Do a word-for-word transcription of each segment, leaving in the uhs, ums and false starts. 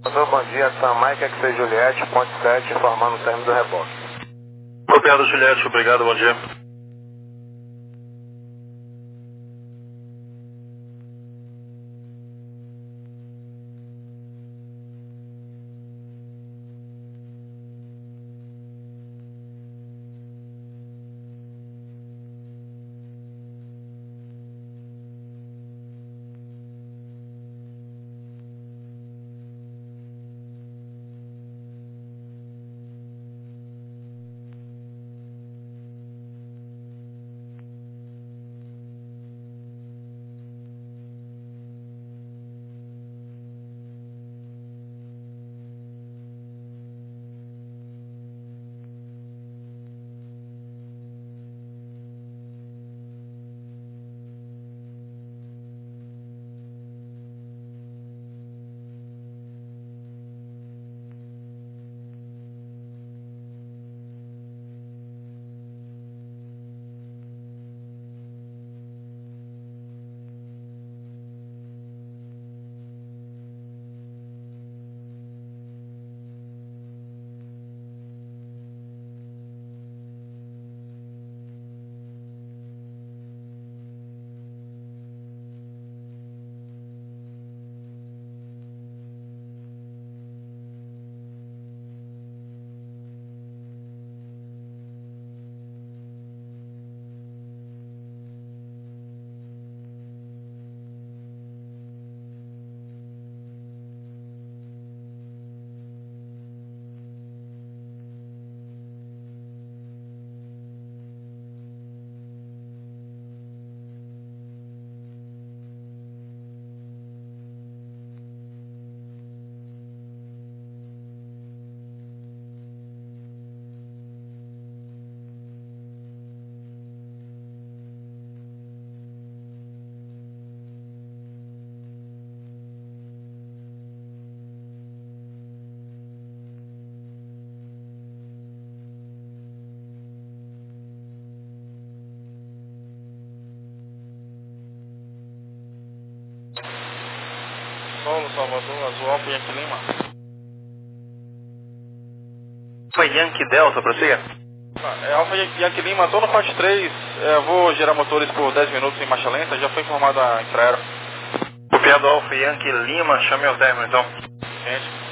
Doutor, bom dia, Sam Mike, X seis Juliette, ponte sete, informando o término do reboque. Copiado, Juliette, obrigado, bom dia. Solo, Salvador, Azul, Alfa e Yankee Lima. Foi Yankee Delta, prossiga. Ah, É Alfa e Yankee Lima, tô no Forte três, é, vou gerar motores por dez minutos em marcha lenta, já foi informado a Infraero. Copiado, Alfa Yankee Lima, chame o término então. Gente.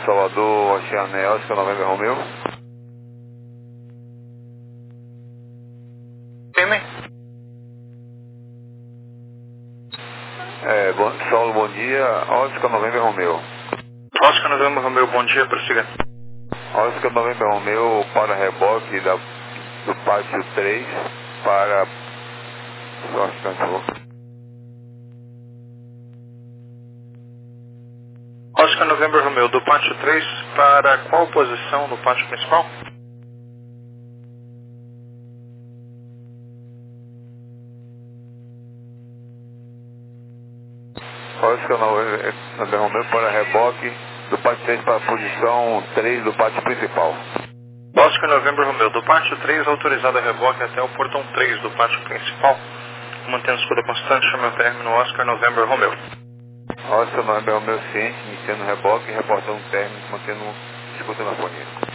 Salvador, Oceané, Oscar November Romeu. M? É, bom, Saulo, bom dia, Oscar November Romeu. Oscar November Romeu, bom dia, prossiga. Oscar November Romeu para reboque da, do pátio três para... Só um instante, por favor. Oscar November Romeu, do pátio três para qual posição no pátio principal? Oscar November Romeu para reboque do pátio três para a posição três do pátio principal. Oscar November Romeu, do pátio três autorizado a reboque até o portão três do pátio principal. Mantendo escuta constante, chame o término Oscar November Romeu. Oscar November Romeu ciente, iniciando reboque e reportando término, mantendo escuta na fonia.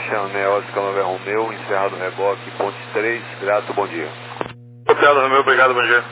Chanel Oscar Nove Romeu, encerrado reboque, ponte três, grato, bom dia. Copiado, Romeu, obrigado, bom dia.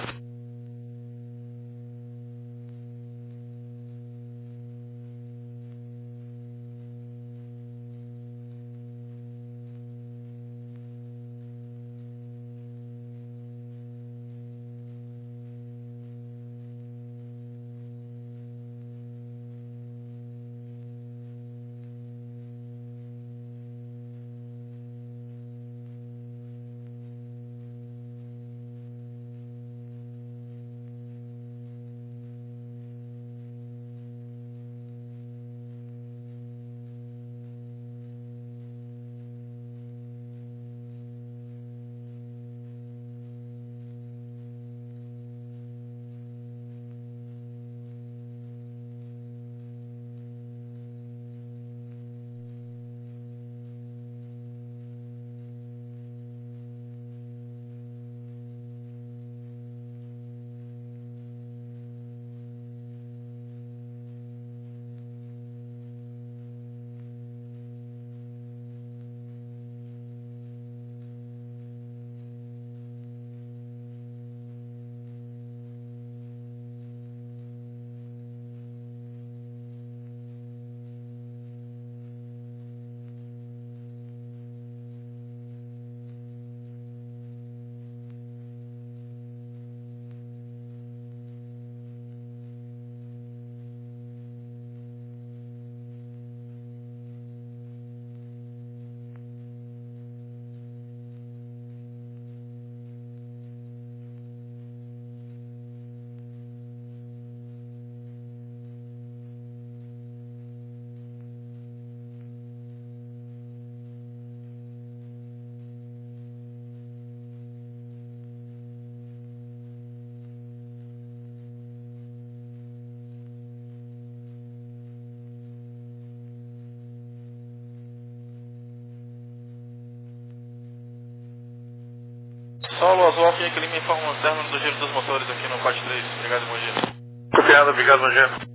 Solo Azul Alfa Yankee Lima informa o término do giro dos motores aqui no quatro três. Obrigado, bom dia. Copiado, obrigado, bom dia.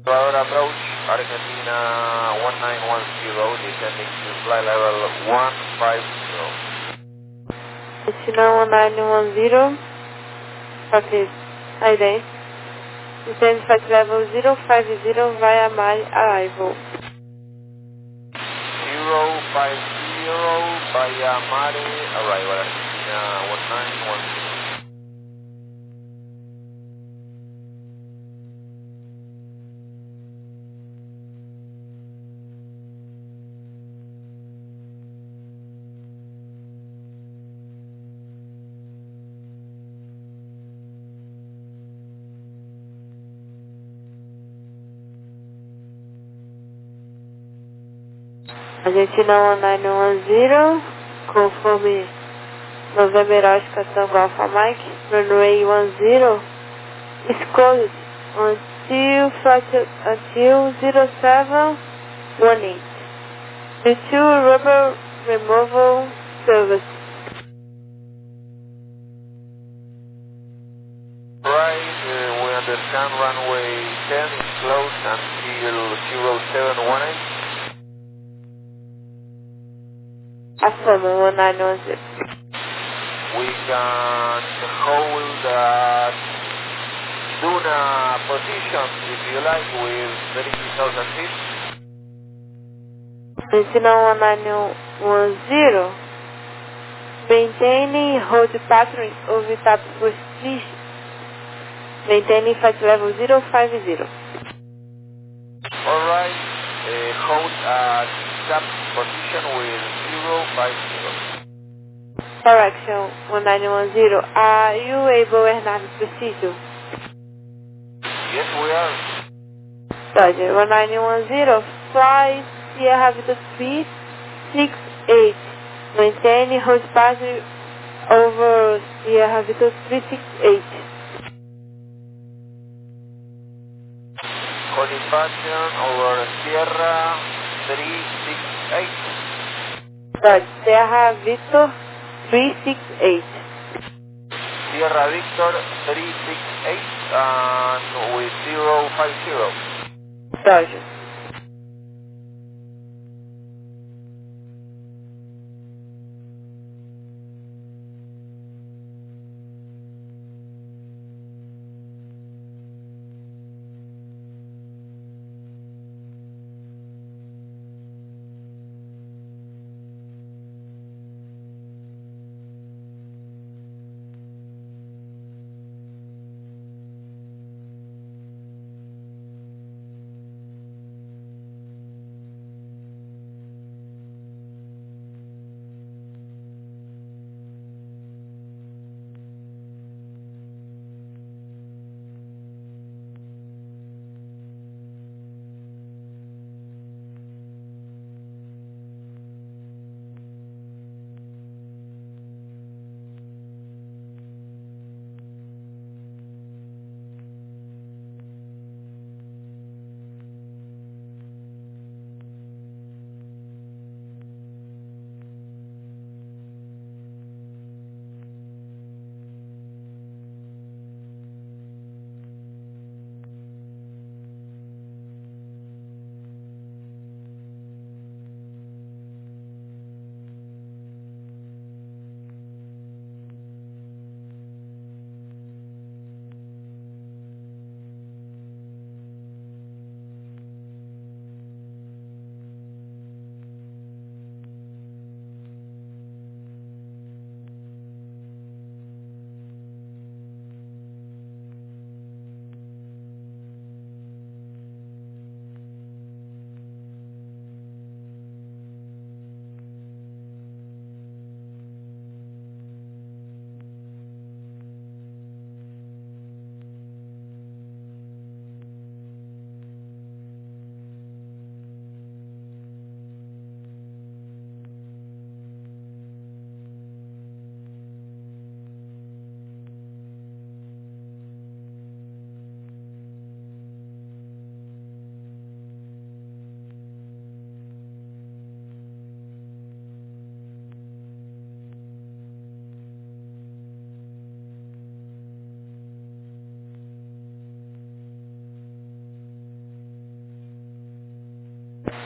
Ecuador approach, Argentina one nine one zero, descending to flight level one five zero. Argentina one nine one zero, copy, ident. Descend flight level zero five zero via Mali arrival. zero five zero via Mali arrival, Argentina one nine one zero. Argentina one nine one zero, conforme November Oscar Tango Alpha Mike, runway one zero, is closed until flight until zero seven one eight. The two rubber removal service. Right, uh, we understand runway ten is closed until zero seven one eight. Affirm one nine one zero. We can hold at Duna position if you like with thirty thousand feet. Argentina one nine one zero. Maintaining hold pattern over top position. Maintaining flight level zero five zero. Alright, uh, hold at top position with zero five zero. Correction one nine one zero. Are you able to have procedure? Yes, we are. Roger, one nine one zero. Fly Sierra Victor three six eight. Maintain hold pattern over Sierra Victor three six eight. Holding pattern over Sierra three six eight. Roger, Sierra Victor three six eight. Sierra Victor three six eight and with zero five zero. Roger.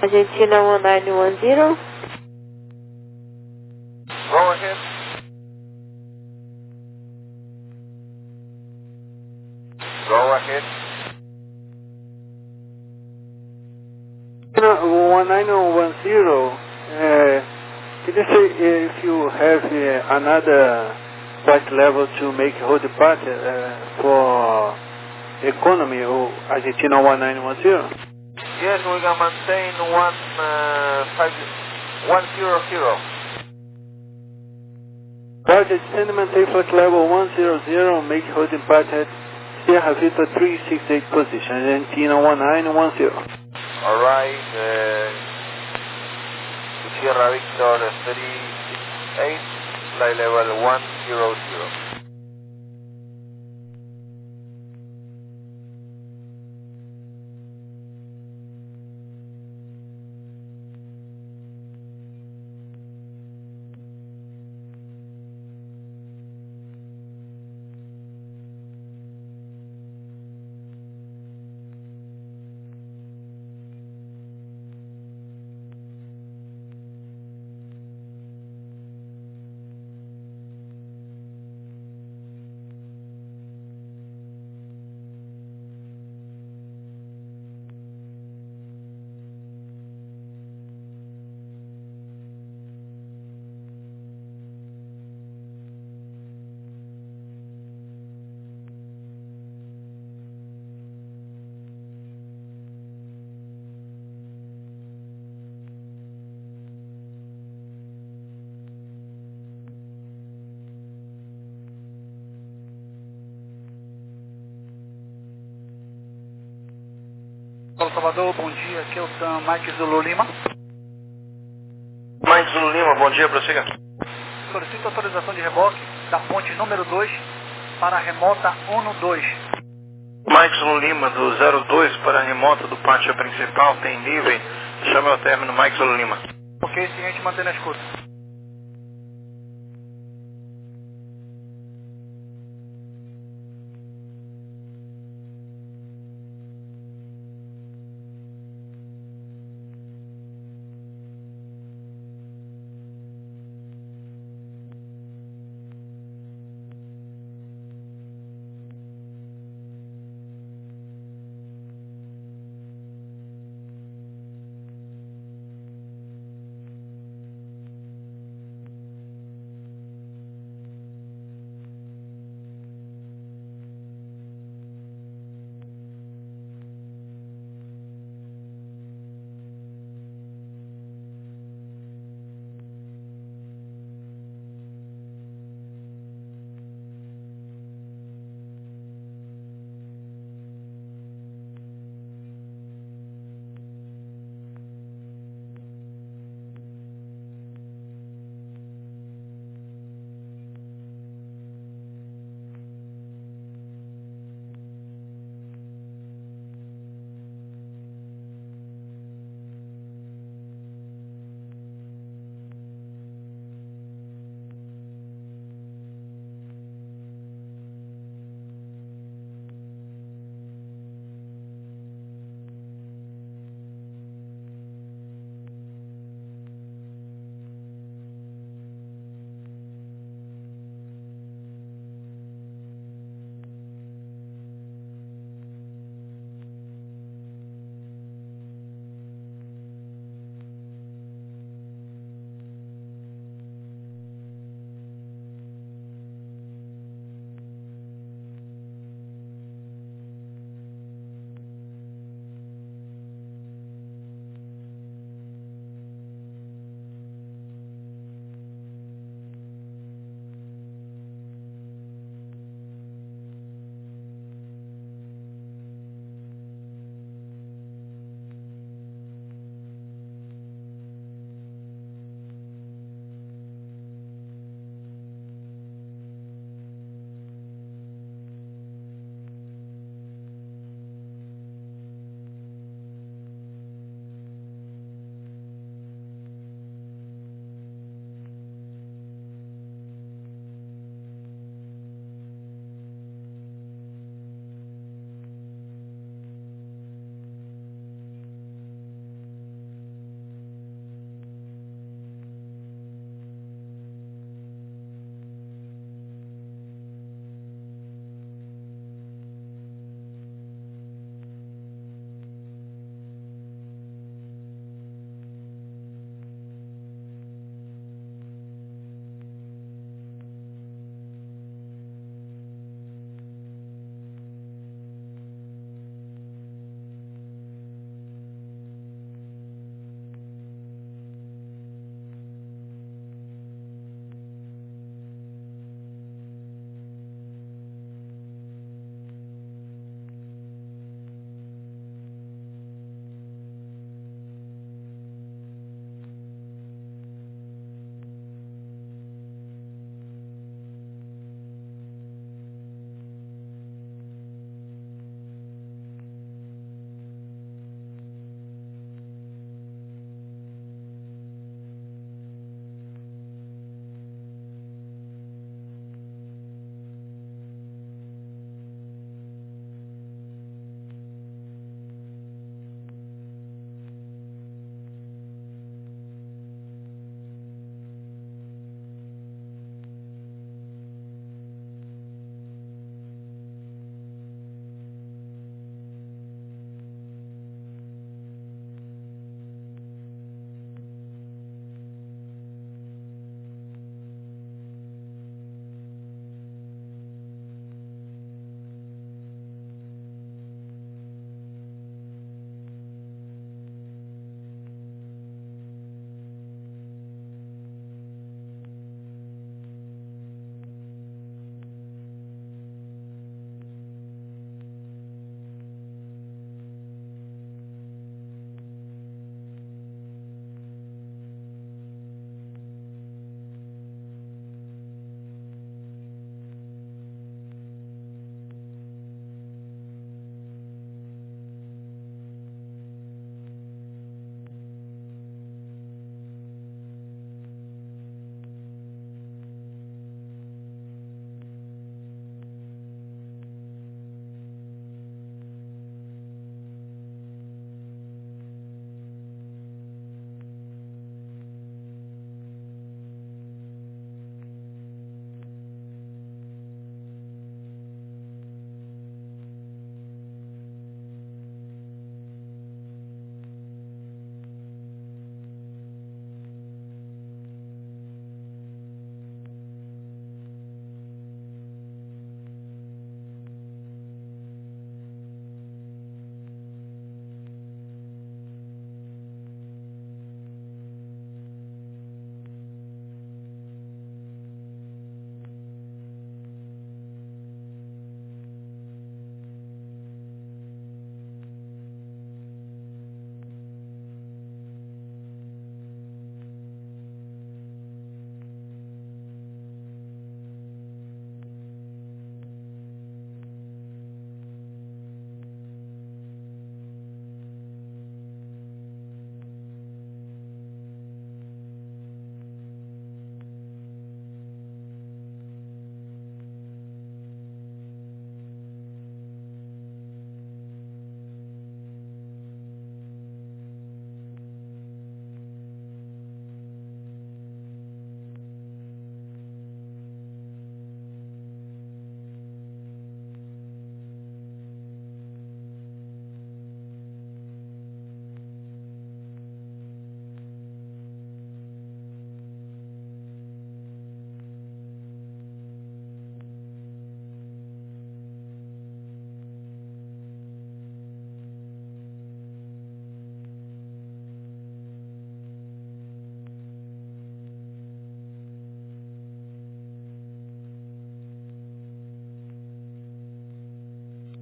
Argentina one nine one zero. Go ahead. Go ahead. one nine one zero, uh, can you say if you have uh, another price level to make whole departure uh, for economy or Argentina one nine one zero? Yes, we can maintain one uh, five one zero zero. Roger, send maintain flight level one zero zero, make whole departure Sierra Victor three six eight position, Argentina one nine one zero. Alright, uh, Sierra Victor three six eight, flight level one zero zero. Paulo Salvador, bom dia, aqui é o Sam Mike Zulu Lima. Mike Zulu Lima, bom dia, prossiga. Solicito autorização de reboque da ponte número dois para a remota ONU dois. Mike Zulu Lima, do zero dois para a remota do pátio principal, tem nível, chame ao término Mike Zulu Lima. Ok, ciente, mantendo a escuta.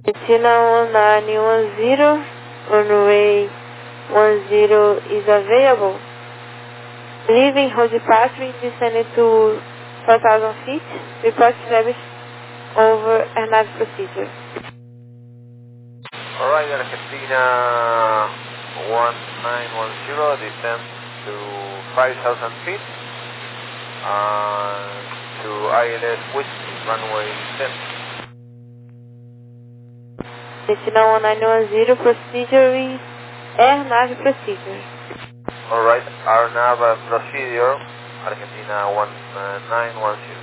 Sentinel one nine one zero, runway one zero is available. Leaving hold departure, descending to four thousand feet. Report service over air nav procedure. Alright, Argentina one nine one zero, descend to five thousand feet. Uh, to I L S Whiskey, runway ten. Sentinel one nine one zero, procedure is air nav procedure. Alright, R nav procedure, Argentina one nine one zero.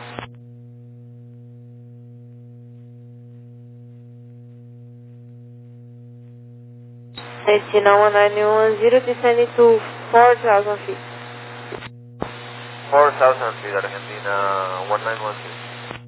Sentinel one nine one zero, descending to four thousand feet. four thousand feet, Argentina one nine one zero.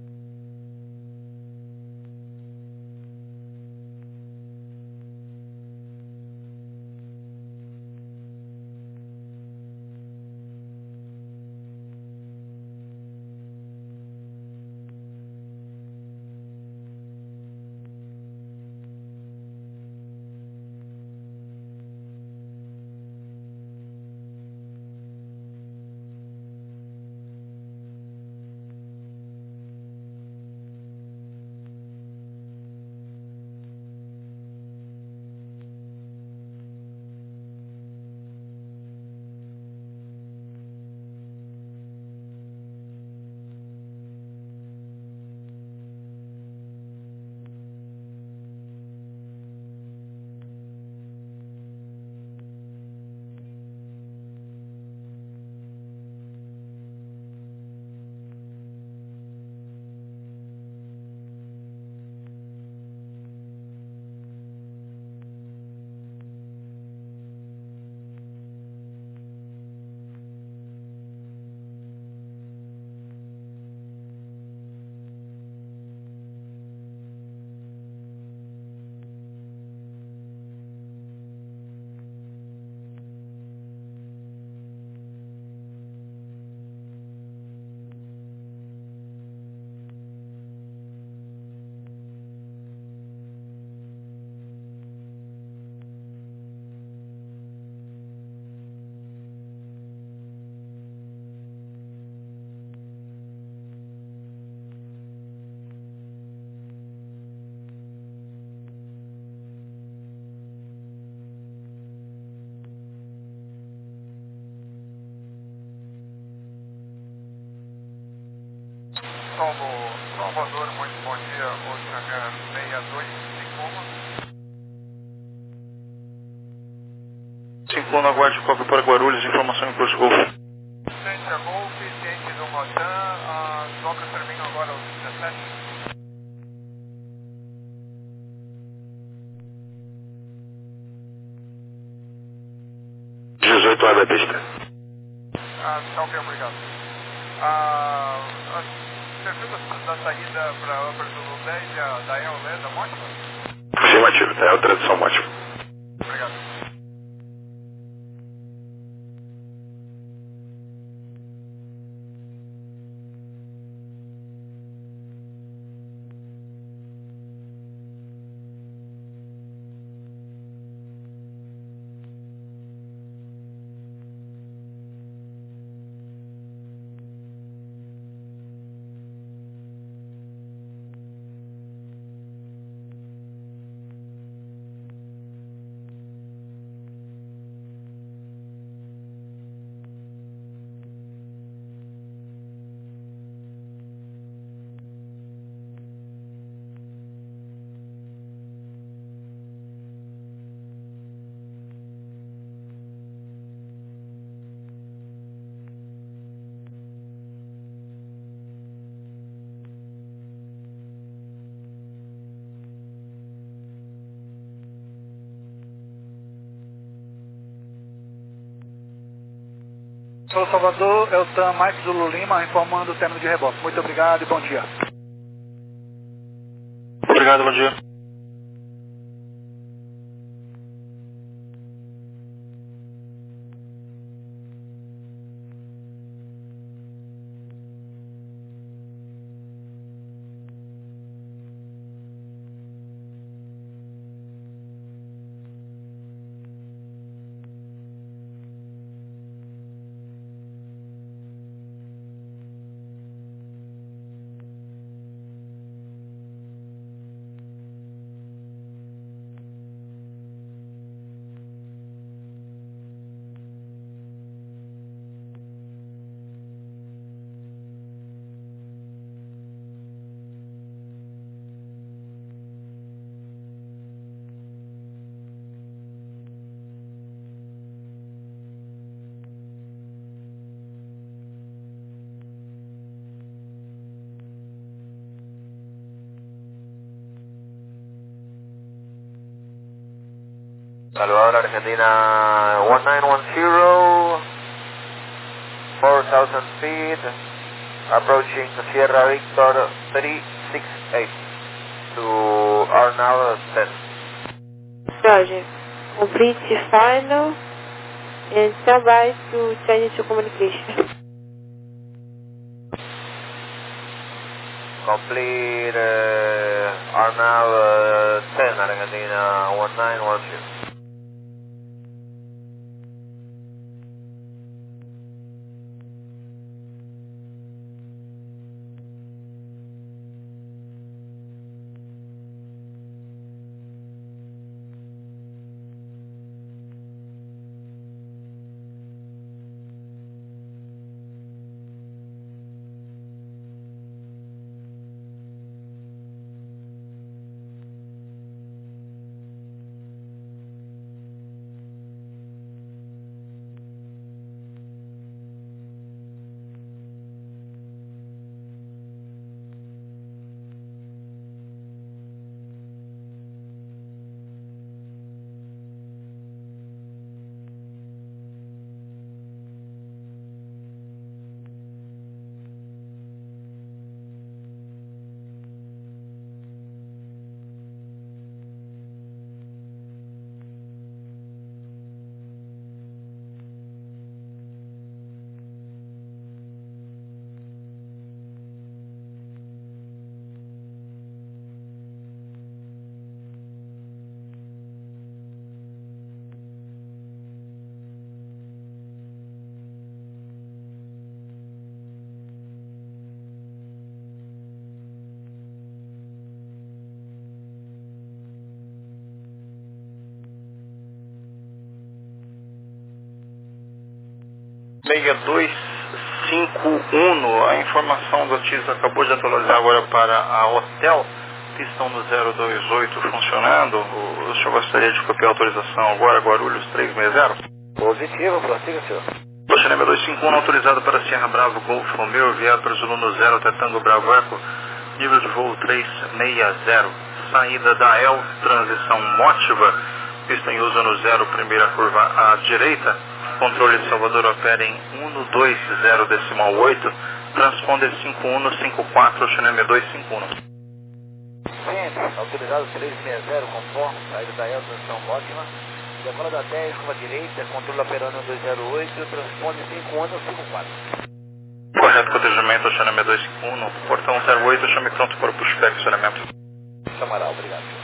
Salvo Salvador, muito bom dia, Ocean sessenta e dois, Cincluna. Cincluna, aguarde cópia para Guarulhos, informação em curso Golf. Ciência Golf, ciente do Rotan, as obras terminam agora aos dezessete. dezoito horas da pista. Ah, tá ok, obrigado. Ah, a perfil da, da saída para Upper Zulu dez da, da E O L E D, ótima? Afirmativo, é a tradução ótima. Obrigado. Sou Salvador, é o TAM Mike Zulu Lima, informando o término de reboque. Muito obrigado e bom dia. Obrigado, bom dia. Salvador, Argentina one nine one zero, four thousand feet, approaching Sierra Victor three six eight to Arnau ten. Roger. Complete final and stand by to change to communication. Complete uh, Arnau uh, ten, Argentina one nine one zero. seis dois cinco um, a informação do Otis acabou de atualizar agora para a Hotel, pistão no zero dois oito funcionando. O senhor gostaria de copiar a autorização agora, Guarulhos três seis zero? Positivo, prossiga, senhor. Oceanema dois cinco um autorizado para Sierra Bravo Golf Romeo, enviado para Zulu no zero, Tetango Bravo Eco, nível de voo três seis zero. Saída da E L, transição Motiva, pista em uso no zero, primeira curva à direita. Controle de Salvador opera em um dois zero decimal oito, transponder cinco um cinco quatro, Oceanema dois cinco um. Sim, autorizado três seis zero, conforme, saída da E L, transição Motiva. Decola da dez, curva direita, controle operando um dois zero oito, transponder cinco um cinco quatro. Correto, cotejamento, Oceanema dois cinco um, portão zero oito, chame pronto para o pushback, acionamento. Samaral, obrigado.